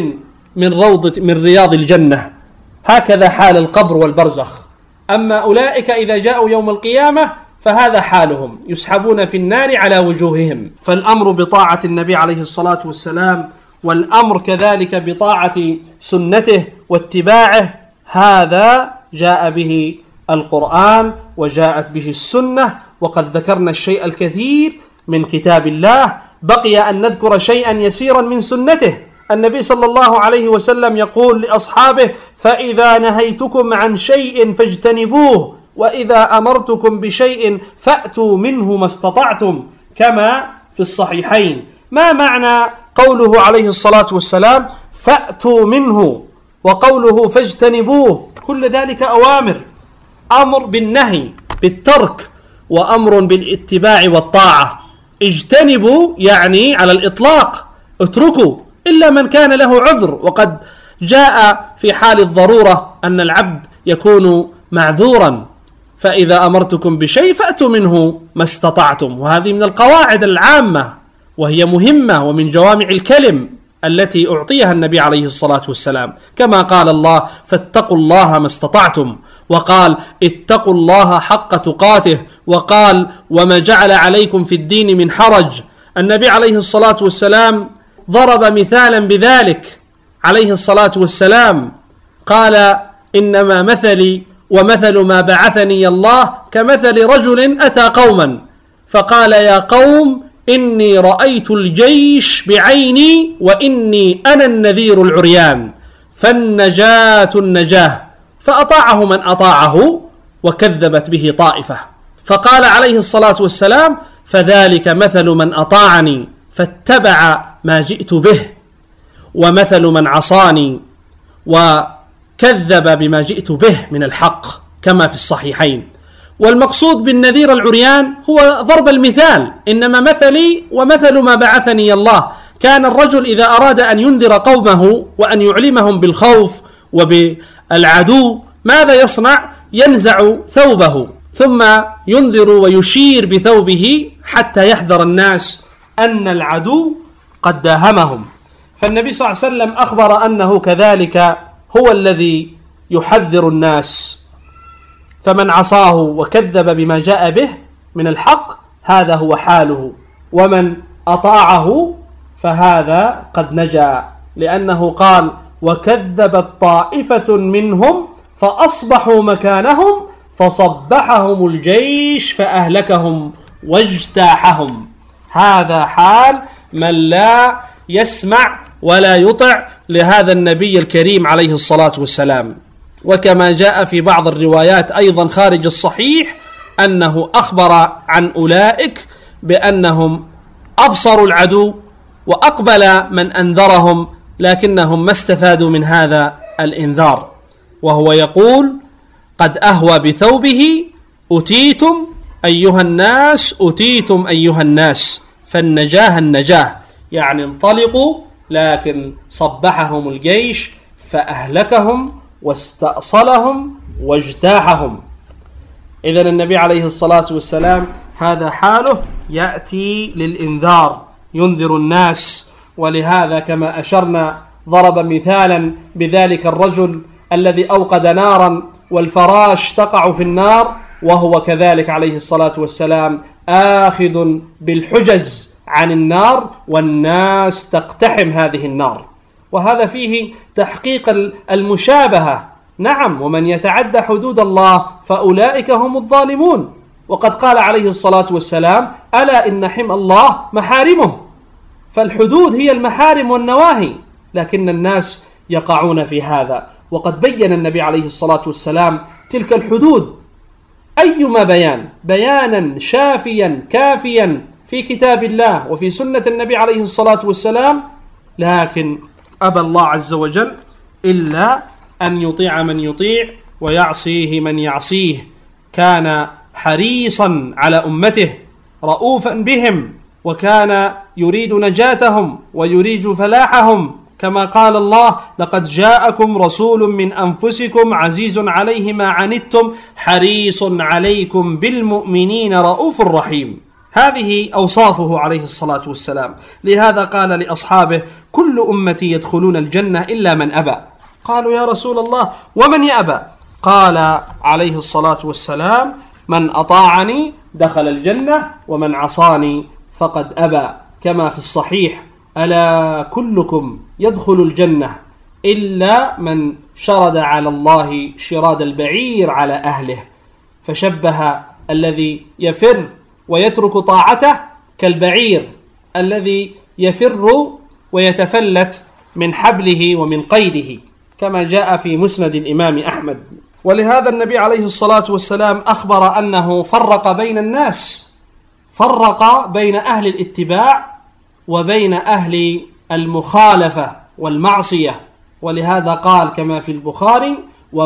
من رياض الجنة. هكذا حال القبر والبرزخ. أما أولئك إذا جاءوا يوم القيامة فهذا حالهم، يسحبون في النار على وجوههم. فالأمر بطاعة النبي عليه الصلاة والسلام، والأمر كذلك بطاعة سنته واتباعه، هذا جاء به القرآن وجاءت به السنة. وقد ذكرنا الشيء الكثير من كتاب الله، بقي أن نذكر شيئا يسيرا من سنته. النبي صلى الله عليه وسلم يقول لأصحابه: فإذا نهيتكم عن شيء فاجتنبوه، وإذا أمرتكم بشيء فأتوا منه ما استطعتم، كما في الصحيحين. ما معنى قوله عليه الصلاة والسلام فأتوا منه وقوله فاجتنبوه؟ كل ذلك أوامر، أمر بالنهي بالترك، وأمر بالاتباع والطاعة. اجتنبوا يعني على الإطلاق، اتركوا إلا من كان له عذر، وقد جاء في حال الضرورة أن العبد يكون معذورا. فإذا أمرتكم بشيء فأتوا منه ما استطعتم، وهذه من القواعد العامة وهي مهمة، ومن جوامع الكلم التي أعطيها النبي عليه الصلاة والسلام، كما قال الله: فاتقوا الله ما استطعتم، وقال: اتقوا الله حق تقاته، وقال: وما جعل عليكم في الدين من حرج. النبي عليه الصلاة والسلام ضرب مثالا بذلك عليه الصلاة والسلام، قال: إنما مثلي ومثل ما بعثني الله كمثل رجل أتى قوما فقال: يا قوم إني رأيت الجيش بعيني وإني أنا النذير العريان، فالنجاة النجاه، فأطاعه من أطاعه وكذبت به طائفة. فقال عليه الصلاة والسلام: فذلك مثل من أطاعني فاتبع ما جئت به، ومثل من عصاني وكذب بما جئت به من الحق، كما في الصحيحين. والمقصود بالنذير العريان هو ضرب المثال: إنما مثلي ومثل ما بعثني الله. كان الرجل إذا أراد أن ينذر قومه وأن يعلمهم بالخوف وبالعدو ماذا يصنع؟ ينزع ثوبه ثم ينذر ويشير بثوبه حتى يحذر الناس أن العدو قد داهمهم. فالنبي صلى الله عليه وسلم أخبر أنه كذلك هو الذي يحذر الناس، فمن عصاه وكذب بما جاء به من الحق هذا هو حاله، ومن أطاعه فهذا قد نجا، لأنه قال: وكذبت طائفة منهم فأصبحوا مكانهم فصبحهم الجيش فأهلكهم واجتاحهم. هذا حال من لا يسمع ولا يطع لهذا النبي الكريم عليه الصلاة والسلام. وكما جاء في بعض الروايات أيضا خارج الصحيح أنه أخبر عن أولئك بأنهم أبصروا العدو وأقبل من أنذرهم، لكنهم ما استفادوا من هذا الإنذار، وهو يقول: قد أهوى بثوبه أتيتم أيها الناس، أتيتم أيها الناس، فالنجاه النجاه، يعني انطلقوا، لكن صبحهم الجيش فأهلكهم واستأصلهم واجتاحهم. إذن النبي عليه الصلاة والسلام هذا حاله، يأتي للإنذار، ينذر الناس. ولهذا كما أشرنا ضرب مثالا بذلك الرجل الذي أوقد نارا والفراش تقع في النار، وهو كذلك عليه الصلاة والسلام آخذ بالحجز عن النار، والناس تقتحم هذه النار. وهذا فيه تحقيق المشابهة. نعم، ومن يتعدى حدود الله فأولئك هم الظالمون. وقد قال عليه الصلاة والسلام: ألا إن حمى الله محارمه. فالحدود هي المحارم والنواهي، لكن الناس يقعون في هذا. وقد بين النبي عليه الصلاة والسلام تلك الحدود أيما بيانا شافيا كافيا في كتاب الله وفي سنة النبي عليه الصلاة والسلام، لكن أبى الله عز وجل إلا أن يطيع من يطيع ويعصيه من يعصيه. كان حريصا على أمته، رؤوفا بهم، وكان يريد نجاتهم ويريد فلاحهم، كما قال الله: لقد جاءكم رسول من أنفسكم عزيز عليه ما عنتم حريص عليكم بالمؤمنين رؤوف رحيم. هذه أوصافه عليه الصلاة والسلام. لهذا قال لأصحابه: كل أمتي يدخلون الجنة إلا من أبى. قالوا: يا رسول الله ومن يأبى؟ قال عليه الصلاة والسلام: من أطاعني دخل الجنة ومن عصاني فقد أبى، كما في الصحيح: ألا كلكم يدخل الجنة إلا من شرد على الله شراد البعير على أهله. فشبه الذي يفر ويترك طاعته كالبعير الذي يفر ويتفلت من حبله ومن قيده، كما جاء في مسند الإمام أحمد. ولهذا النبي عليه الصلاة والسلام أخبر أنه فرق بين الناس، فرق بين أهل الاتباع وبين أهل المخالفة والمعصية. ولهذا قال كما في البخاري: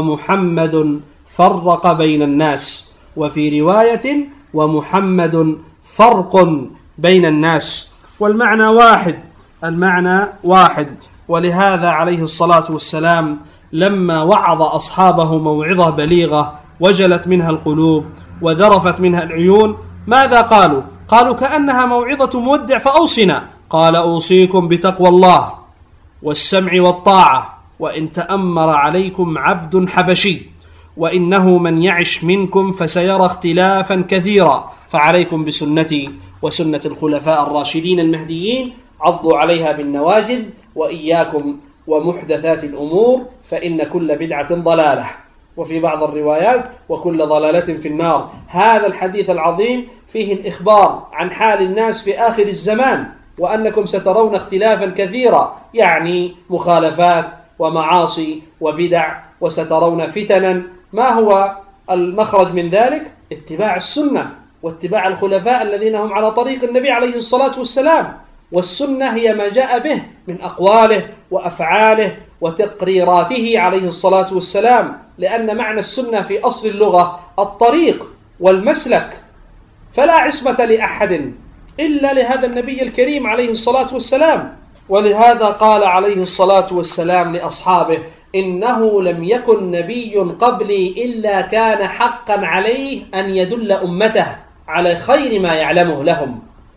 ومحمد فرق بين الناس، وفي رواية: ومحمد فرق بين الناس. والمعنى واحد، المعنى واحد. ولهذا عليه الصلاة والسلام لما وعظ أصحابه موعظة بليغة وجلت منها القلوب وذرفت منها العيون، ماذا قالوا؟ قالوا كأنها موعظة مودع فأوصنا. قال: أوصيكم بتقوى الله والسمع والطاعة، وإن تأمر عليكم عبد حبشي، وإنه من يعش منكم فسيرى اختلافا كثيرا، فعليكم بسنتي وسنة الخلفاء الراشدين المهديين، عضوا عليها بالنواجذ، وإياكم ومحدثات الأمور فإن كل بدعة ضلالة، وفي بعض الروايات: وكل ضلالة في النار. هذا الحديث العظيم فيه الإخبار عن حال الناس في آخر الزمان، وأنكم سترون اختلافا كثيرا، يعني مخالفات ومعاصي وبدع، وسترون فتنا. ما هو المخرج من ذلك؟ اتباع السنة واتباع الخلفاء الذين هم على طريق النبي عليه الصلاة والسلام. والسنة هي ما جاء به من أقواله وأفعاله وتقريراته عليه الصلاة والسلام، لأن معنى السنة في أصل اللغة الطريق والمسلك، فلا عصمة لأحد إلا لهذا النبي الكريم عليه الصلاة والسلام. ولهذا قال عليه الصلاة والسلام لأصحابه: إنه لم يكن نبي قبلي إلا كان حقا عليه أن يدل أمته على خير ما يعلمه لهم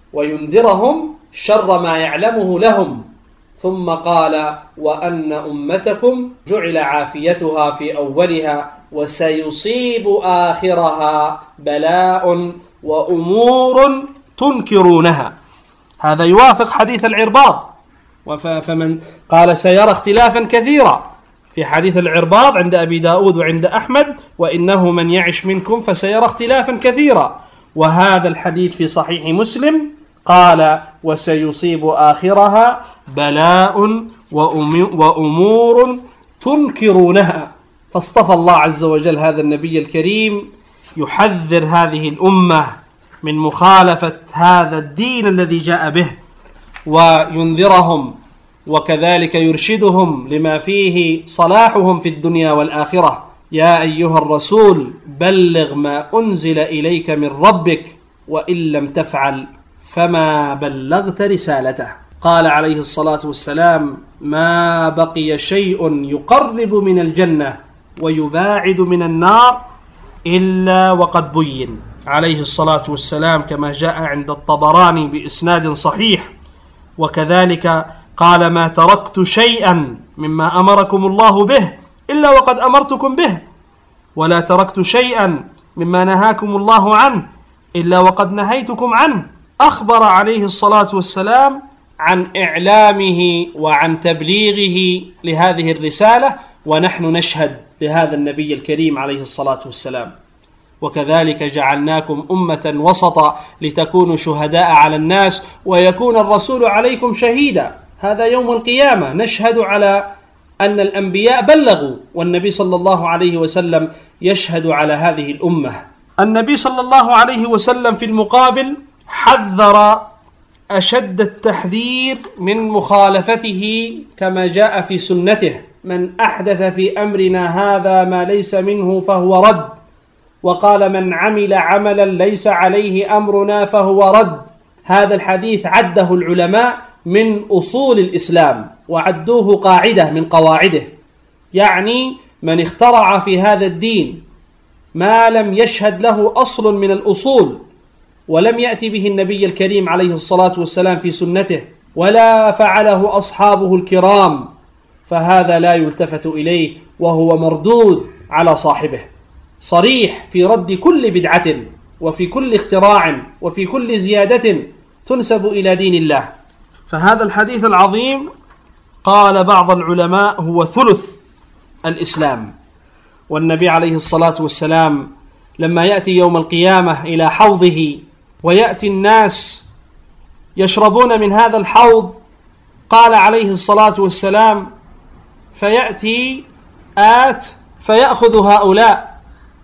وينذرهم شر ما يعلمه لهم. ثم قال: وأن أمتكم جعل عافيتها في أولها وسيصيب آخرها بلاء وأمور تنكرونها. هذا يوافق حديث العرباض. فمن قال سيرى اختلافا كثيرا في حديث العرباض عند أبي داود وعند أحمد: وإنه من يعش منكم فسيرى اختلافا كثيرا. وهذا الحديث في صحيح مسلم قال: وسيصيب آخرها بلاء وأمور تنكرونها. فاصطفى الله عز وجل هذا النبي الكريم يحذر هذه الأمة من مخالفة هذا الدين الذي جاء به، وينذرهم وكذلك يرشدهم لما فيه صلاحهم في الدنيا والآخرة. يا أيها الرسول بلغ ما أنزل إليك من ربك وإن لم تفعل فما بلغت رسالته. قال عليه الصلاة والسلام: ما بقي شيء يقرب من الجنة ويباعد من النار إلا وقد بين. عليه الصلاة والسلام كما جاء عند الطبراني بإسناد صحيح. وكذلك قال: ما تركت شيئا مما أمركم الله به إلا وقد أمرتكم به، ولا تركت شيئا مما نهاكم الله عنه إلا وقد نهيتكم عنه. أخبر عليه الصلاة والسلام عن إعلامه وعن تبليغه لهذه الرسالة، ونحن نشهد لهذا النبي الكريم عليه الصلاة والسلام. وكذلك جعلناكم أمة وسطا لتكونوا شهداء على الناس ويكون الرسول عليكم شهيدا. هذا يوم القيامة نشهد على أن الأنبياء بلغوا، والنبي صلى الله عليه وسلم يشهد على هذه الأمة. النبي صلى الله عليه وسلم في المقابل حذر أشد التحذير من مخالفته كما جاء في سنته: من أحدث في أمرنا هذا ما ليس منه فهو رد. وقال: من عمل عملا ليس عليه أمرنا فهو رد. هذا الحديث عده العلماء من أصول الإسلام، وعدوه قاعدة من قواعده، يعني من اخترع في هذا الدين ما لم يشهد له أصل من الأصول ولم يأتي به النبي الكريم عليه الصلاة والسلام في سنته ولا فعله أصحابه الكرام، فهذا لا يلتفت إليه وهو مردود على صاحبه، صريح في رد كل بدعة وفي كل اختراع وفي كل زيادة تنسب إلى دين الله. فهذا الحديث العظيم قال بعض العلماء هو ثلث الإسلام. والنبي عليه الصلاة والسلام لما يأتي يوم القيامة إلى حوضه ويأتي الناس يشربون من هذا الحوض، قال عليه الصلاة والسلام: فيأتي آت فيأخذ هؤلاء،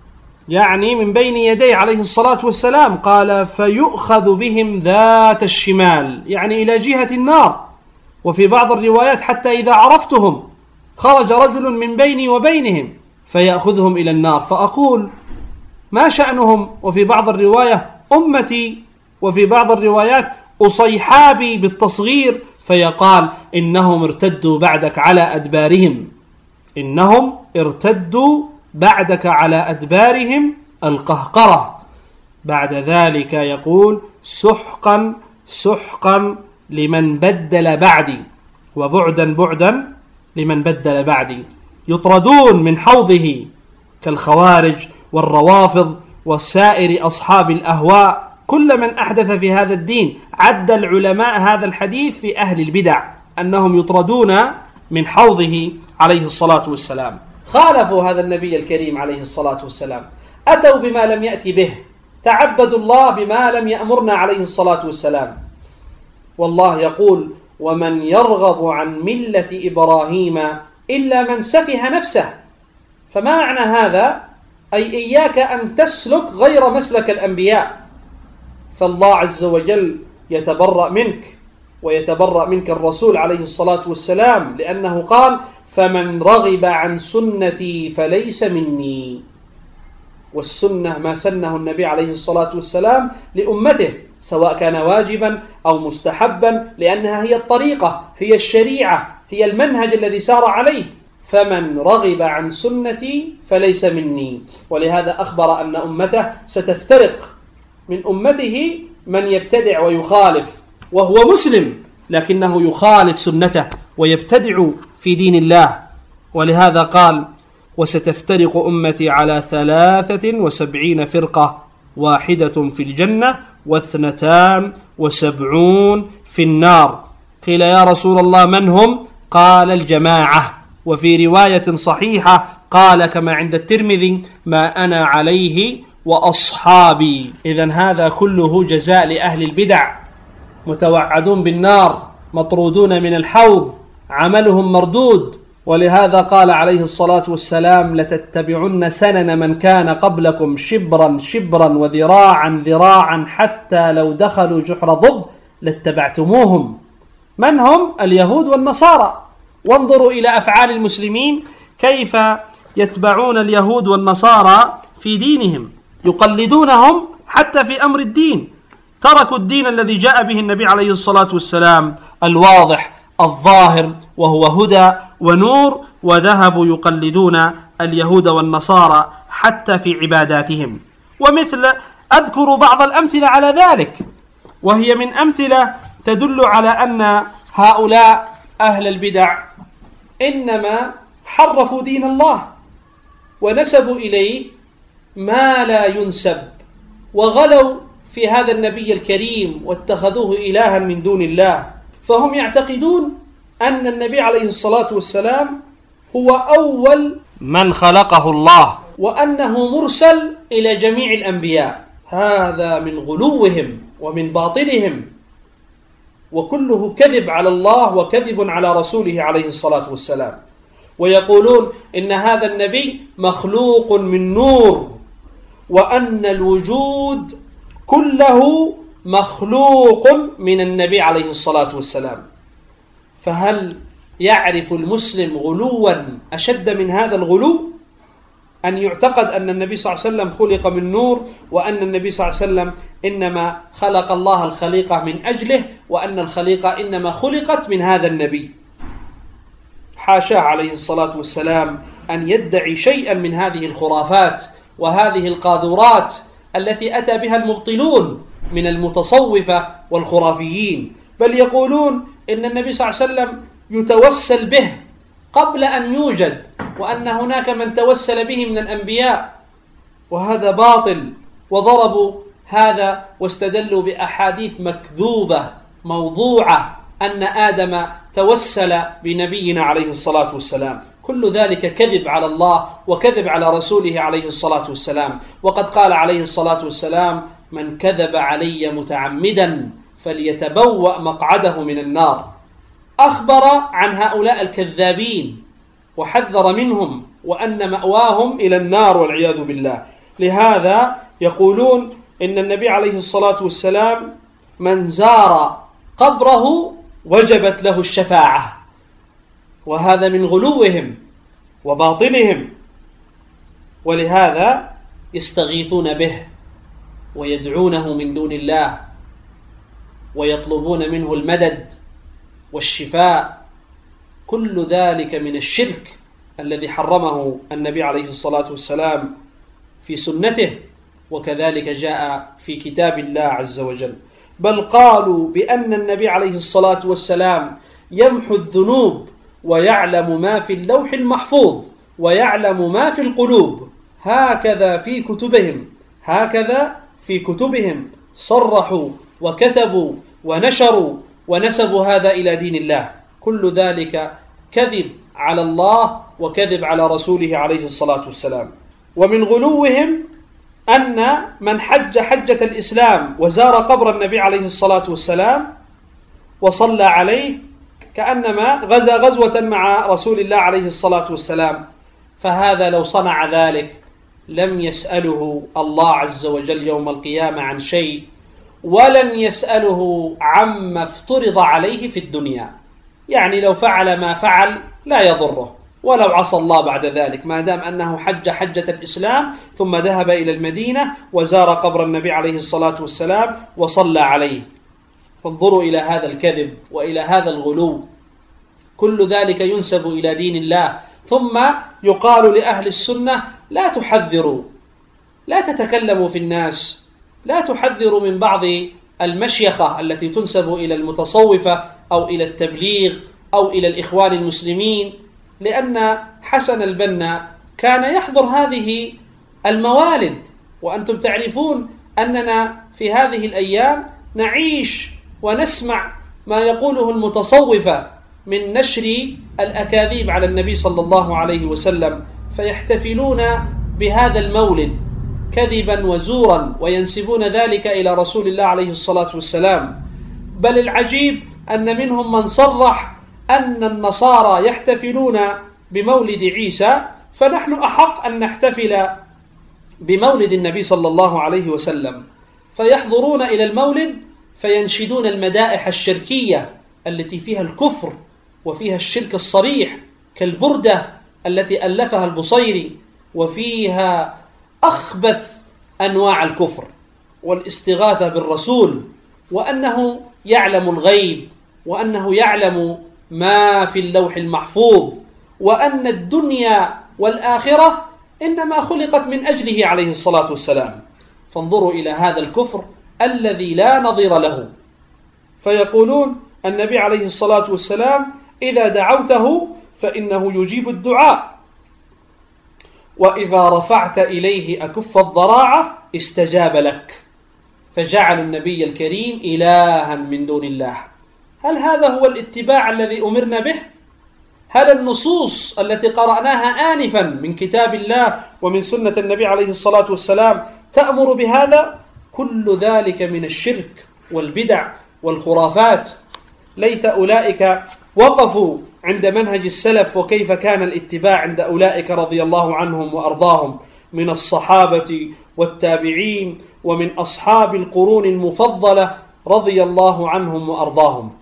يعني من بين يديه عليه الصلاة والسلام، قال: فيؤخذ بهم ذات الشمال، يعني إلى جهة النار. وفي بعض الروايات: حتى إذا عرفتهم خرج رجل من بيني وبينهم فيأخذهم إلى النار، فأقول: ما شأنهم؟ وفي بعض الرواية: أمتي، وفي بعض الروايات: أصيحابي بالتصغير، فيقال: إنهم ارتدوا بعدك على أدبارهم، إنهم ارتدوا بعدك على أدبارهم القهقرة. بعد ذلك يقول: سحقا سحقا لمن بدل بعدي، وبعدا بعدا لمن بدل بعدي. يطردون من حوضه كالخوارج والروافض وسائر أصحاب الأهواء، كل من أحدث في هذا الدين. عد العلماء هذا الحديث في أهل البدع أنهم يطردون من حوضه عليه الصلاة والسلام. خالفوا هذا النبي الكريم عليه الصلاة والسلام، أتوا بما لم يأتي به، تعبدوا الله بما لم يأمرنا عليه الصلاة والسلام. والله يقول: ومن يرغب عن ملة إبراهيم إلا من سفه نفسه. فما معنى هذا؟ أي إياك أن تسلك غير مسلك الأنبياء، فالله عز وجل يتبرأ منك ويتبرأ منك الرسول عليه الصلاة والسلام، لأنه قال: فمن رغب عن سنتي فليس مني. والسنة ما سنه النبي عليه الصلاة والسلام لأمته، سواء كان واجبا أو مستحبا، لأنها هي الطريقة، هي الشريعة، هي المنهج الذي سار عليه. فمن رغب عن سنتي فليس مني. ولهذا أخبر أن أمته ستفترق، من أمته من يبتدع ويخالف وهو مسلم، لكنه يخالف سنته ويبتدع في دين الله. ولهذا قال: وستفترق أمتي على 73 فرقة، واحدة في الجنة و72 في النار. قيل: يا رسول الله من هم؟ قال: الجماعة. وفي رواية صحيحة قال كما عند الترمذي: ما أنا عليه وأصحابي. إذن هذا كله جزاء لأهل البدع، متوعدون بالنار، مطرودون من الحوض، عملهم مردود. ولهذا قال عليه الصلاة والسلام: لتتبعن سنن من كان قبلكم شبرا شبرا وذراعا ذراعا حتى لو دخلوا جحر ضب لاتبعتموهم. من هم؟ اليهود والنصارى. وانظروا إلى أفعال المسلمين كيف يتبعون اليهود والنصارى في دينهم، يقلدونهم حتى في أمر الدين. تركوا الدين الذي جاء به النبي عليه الصلاة والسلام الواضح الظاهر وهو هدى ونور، وذهبوا يقلدون اليهود والنصارى حتى في عباداتهم. ومثل أذكر بعض الأمثلة على ذلك، وهي من أمثلة تدل على أن هؤلاء أهل البدع إنما حرفوا دين الله ونسبوا إليه ما لا ينسب، وغلوا في هذا النبي الكريم واتخذوه إلها من دون الله. فهم يعتقدون أن النبي عليه الصلاة والسلام هو أول من خلقه الله، وأنه مرسل إلى جميع الأنبياء. هذا من غلوهم ومن باطلهم، وكله كذب على الله وكذب على رسوله عليه الصلاة والسلام. ويقولون إن هذا النبي مخلوق من نور، وأن الوجود كله مخلوق من النبي عليه الصلاة والسلام. فهل يعرف المسلم غلوا أشد من هذا الغلو؟ أن يعتقد أن النبي صلى الله عليه وسلم خلق من نور، وأن النبي صلى الله عليه وسلم إنما خلق الله الخليقة من أجله، وأن الخليقة إنما خلقت من هذا النبي. حاشاه عليه الصلاة والسلام أن يدعي شيئا من هذه الخرافات وهذه القاذورات التي أتى بها المبطلون من المتصوفة والخرافيين، بل يقولون إن النبي صلى الله عليه وسلم يتوسل به قبل أن يوجد، وأن هناك من توسل به من الأنبياء، وهذا باطل. وضربوا هذا واستدلوا بأحاديث مكذوبة موضوعة أن آدم توسل بنبينا عليه الصلاة والسلام. كل ذلك كذب على الله وكذب على رسوله عليه الصلاة والسلام. وقد قال عليه الصلاة والسلام: من كذب علي متعمدا فليتبوأ مقعده من النار. أخبر عن هؤلاء الكذابين وحذر منهم، وأن مأواهم إلى النار والعياذ بالله. لهذا يقولون إن النبي عليه الصلاة والسلام من زار قبره وجبت له الشفاعة، وهذا من غلوهم وباطلهم. ولهذا يستغيثون به ويدعونه من دون الله ويطلبون منه المدد والشفاء. كل ذلك من الشرك الذي حرمه النبي عليه الصلاة والسلام في سنته، وكذلك جاء في كتاب الله عز وجل. بل قالوا بأن النبي عليه الصلاة والسلام يمحو الذنوب ويعلم ما في اللوح المحفوظ ويعلم ما في القلوب. هكذا في كتبهم صرحوا وكتبوا ونشروا ونسبوا هذا إلى دين الله. كل ذلك كذب على الله وكذب على رسوله عليه الصلاة والسلام. ومن غلوهم أن من حج حجة الإسلام وزار قبر النبي عليه الصلاة والسلام وصلى عليه كأنما غزا غزوة مع رسول الله عليه الصلاة والسلام، فهذا لو صنع ذلك لم يسأله الله عز وجل يوم القيامة عن شيء، ولن يسأله عما افترض عليه في الدنيا. يعني لو فعل ما فعل لا يضره، ولو عصى الله بعد ذلك، ما دام أنه حج حجة الإسلام ثم ذهب إلى المدينة وزار قبر النبي عليه الصلاة والسلام وصلى عليه. فانظروا إلى هذا الكذب وإلى هذا الغلو، كل ذلك ينسب إلى دين الله. ثم يقال لأهل السنة: لا تحذروا، لا تتكلموا في الناس، لا تحذروا من بعض المشيخة التي تنسب إلى المتصوفة أو إلى التبليغ أو إلى الإخوان المسلمين، لأن حسن البنا كان يحضر هذه الموالد. وأنتم تعرفون أننا في هذه الأيام نعيش ونسمع ما يقوله المتصوفة من نشر الأكاذيب على النبي صلى الله عليه وسلم، فيحتفلون بهذا المولد كذبا وزورا وينسبون ذلك إلى رسول الله عليه الصلاة والسلام. بل العجيب أن منهم من صرح أن النصارى يحتفلون بمولد عيسى، فنحن أحق أن نحتفل بمولد النبي صلى الله عليه وسلم. فيحضرون إلى المولد فينشدون المدائح الشركية التي فيها الكفر وفيها الشرك الصريح، كالبردة التي ألفها البصيري، وفيها أخبث أنواع الكفر والاستغاثة بالرسول، وأنه يعلم الغيب، وأنه يعلم ما في اللوح المحفوظ، وأن الدنيا والآخرة إنما خلقت من أجله عليه الصلاة والسلام. فانظروا إلى هذا الكفر الذي لا نظير له. فيقولون النبي عليه الصلاة والسلام إذا دعوته فإنه يجيب الدعاء، وإذا رفعت إليه أكف الضراعة استجاب لك، فجعلوا النبي الكريم إلها من دون الله. هل هذا هو الاتباع الذي أمرنا به؟ هل النصوص التي قرأناها آنفا من كتاب الله ومن سنة النبي عليه الصلاة والسلام تأمر بهذا؟ كل ذلك من الشرك والبدع والخرافات. ليت أولئك وقفوا عند منهج السلف وكيف كان الاتباع عند أولئك رضي الله عنهم وأرضاهم من الصحابة والتابعين ومن أصحاب القرون المفضلة رضي الله عنهم وأرضاهم.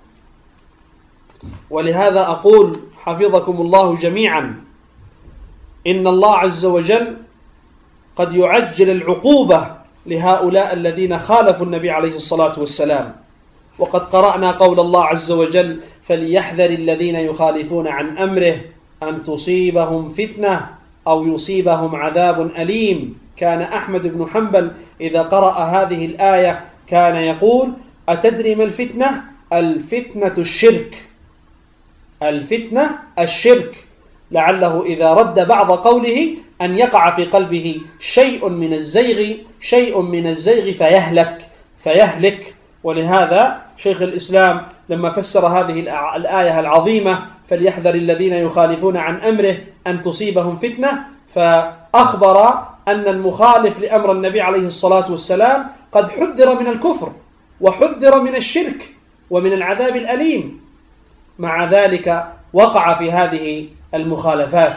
ولهذا أقول حفظكم الله جميعا: إن الله عز وجل قد يعجل العقوبة لهؤلاء الذين خالفوا النبي عليه الصلاة والسلام. وقد قرأنا قول الله عز وجل: فليحذر الذين يخالفون عن أمره أن تصيبهم فتنة أو يصيبهم عذاب أليم. كان أحمد بن حنبل إذا قرأ هذه الآية كان يقول: أتدري ما الفتنة؟ الفتنة الشرك، الفتنة الشرك، لعله إذا رد بعض قوله أن يقع في قلبه شيء من الزيغ فيهلك. ولهذا شيخ الإسلام لما فسر هذه الآية العظيمة فليحذر الذين يخالفون عن أمره أن تصيبهم فتنة، فأخبر أن المخالف لأمر النبي عليه الصلاة والسلام قد حذر من الكفر وحذر من الشرك ومن العذاب الأليم، مع ذلك وقع في هذه المخالفات،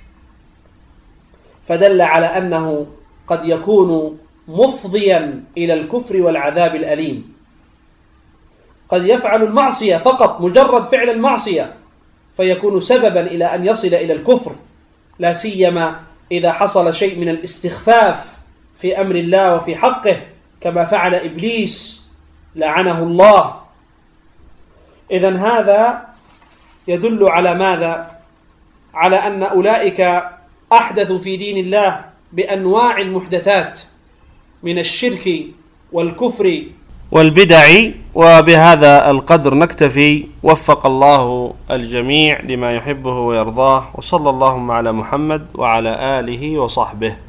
فدل على أنه قد يكون مفضيا إلى الكفر والعذاب الأليم. قد يفعل المعصية فقط، مجرد فعل المعصية فيكون سببا إلى أن يصل إلى الكفر، لا سيما إذا حصل شيء من الاستخفاف في أمر الله وفي حقه كما فعل إبليس لعنه الله. إذن هذا يدل على ماذا؟ على أن أولئك أحدثوا في دين الله بأنواع المحدثات من الشرك والكفر والبدع. وبهذا القدر نكتفي، وفق الله الجميع لما يحبه ويرضاه، وصلى اللهم على محمد وعلى آله وصحبه.